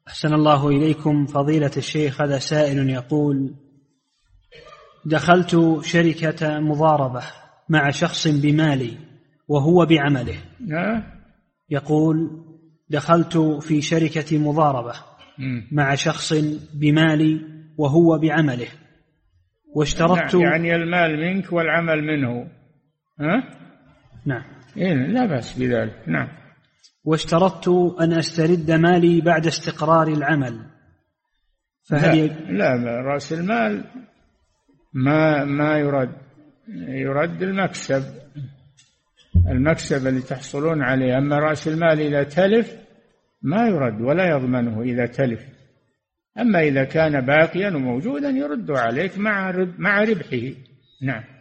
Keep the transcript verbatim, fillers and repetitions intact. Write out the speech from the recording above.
أحسن الله إليكم فضيلة الشيخ. هذا سائل يقول: دخلت شركة مضاربة مع شخص بمالي وهو بعمله. يقول: دخلت في شركة مضاربة مع شخص بمالي وهو بعمله واشترطت. يعني المال منك والعمل منه. ها؟ نعم. إيه لا بأس بذلك. نعم. واشترطت أن أسترد مالي بعد استقرار العمل، فهل لا, لا رأس المال ما ما يرد، يرد المكسب المكسب اللي تحصلون عليه. أما رأس المال إذا تلف ما يرد ولا يضمنه إذا تلف. أما إذا كان باقيا وموجودا يرد عليك مع مع ربحه. نعم.